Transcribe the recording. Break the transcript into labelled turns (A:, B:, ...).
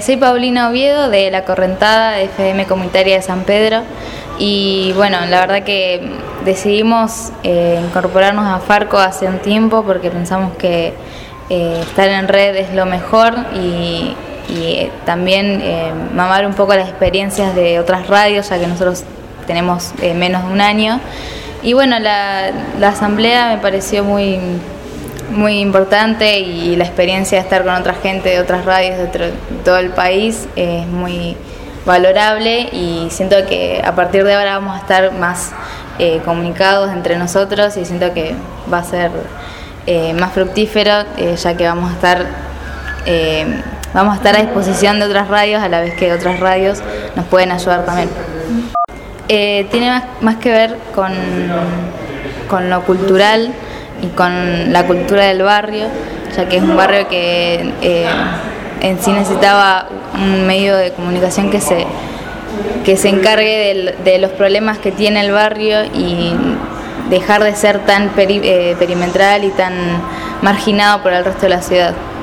A: Soy Paulina Oviedo de La Correntada de FM Comunitaria de San Pedro y bueno, la verdad que decidimos incorporarnos a Farco hace un tiempo porque pensamos que estar en red es lo mejor y también mamar un poco las experiencias de otras radios, ya que nosotros tenemos menos de un año. Y bueno, la asamblea me pareció muy importante y la experiencia de estar con otra gente de otras radios de todo el país es muy valorable y siento que a partir de ahora vamos a estar más comunicados entre nosotros y siento que va a ser más fructífero, ya que vamos a estar a disposición de otras radios a la vez que otras radios nos pueden ayudar también. Tiene más que ver con lo cultural y con la cultura del barrio, ya que es un barrio que en sí necesitaba un medio de comunicación que se encargue de los problemas que tiene el barrio y dejar de ser tan perimetral y tan marginado por el resto de la ciudad.